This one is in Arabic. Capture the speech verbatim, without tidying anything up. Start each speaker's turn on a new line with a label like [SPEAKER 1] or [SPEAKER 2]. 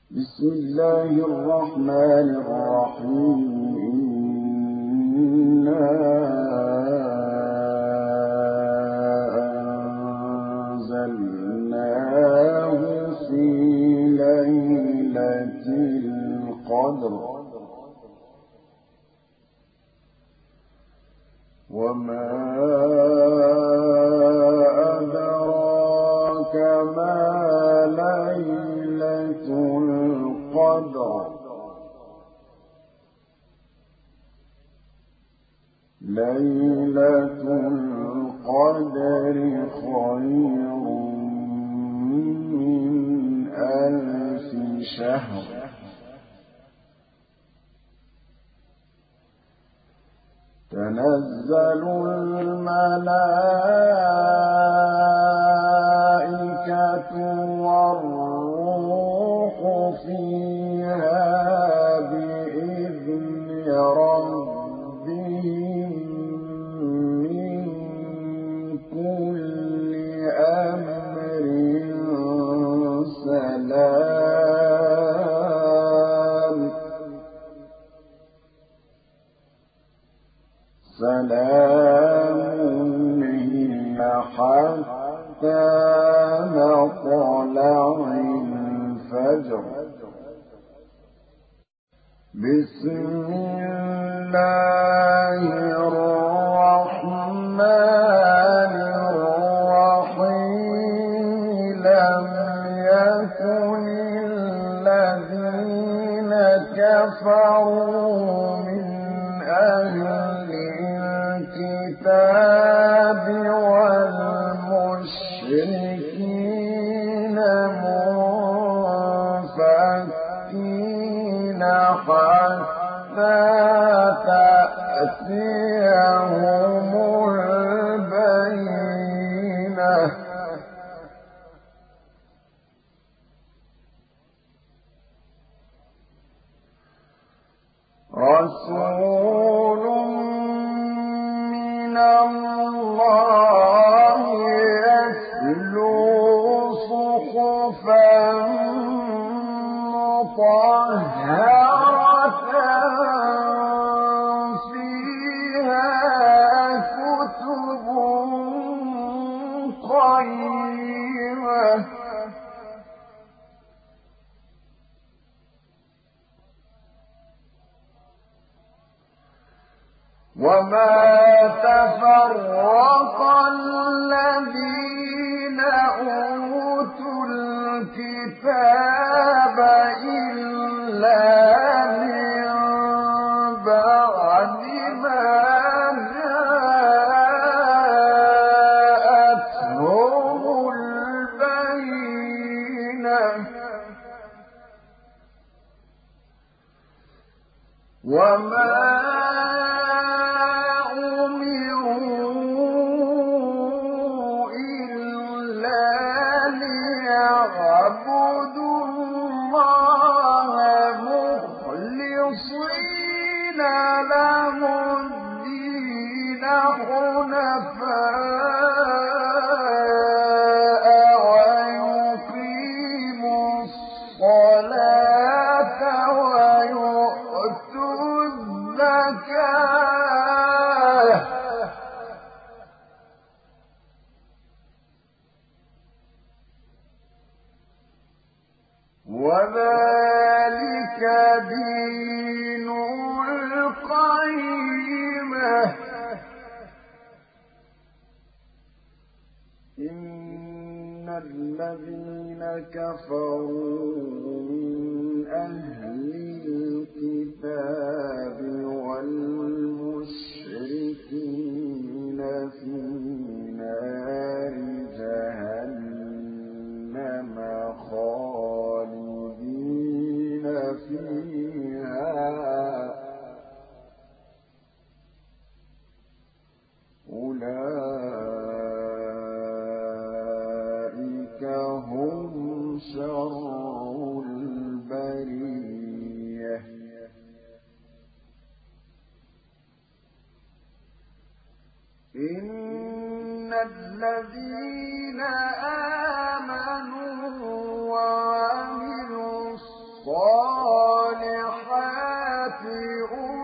[SPEAKER 1] بسم الله الرحمن الرحيم إنا أنزلناه في ليلة القدر وما أدراك ما ليلة القدر ليلة القدر خير من ألف شهر تنزل الملائكة والروح فيها بإذن ربهم من كل أمر سلام سلام هي حتى مطلع الفجر بسم الله الرحمن الرحيم لم يكن الذين كفروا من أهل الكتاب والمشركين منفكين حتى تأتيهم البينة رسول من الله يتلو صحفا مطهرة فيها كتب قيمة وما تفرق الذين أوتوا الكتاب إلا من بعد ما جاءتهم البينة وما اعبدوا الله مخلصين له الدين حنفاء ويقيموا الصلاة ويؤتوا الزكاة وذلك دين القيمة إن الذين كفروا من أهل الكتاب والمشركين في نار جهنم خالدين فيها أولئك هم شر البرية إن الذين آمنوا وعملوا الآيات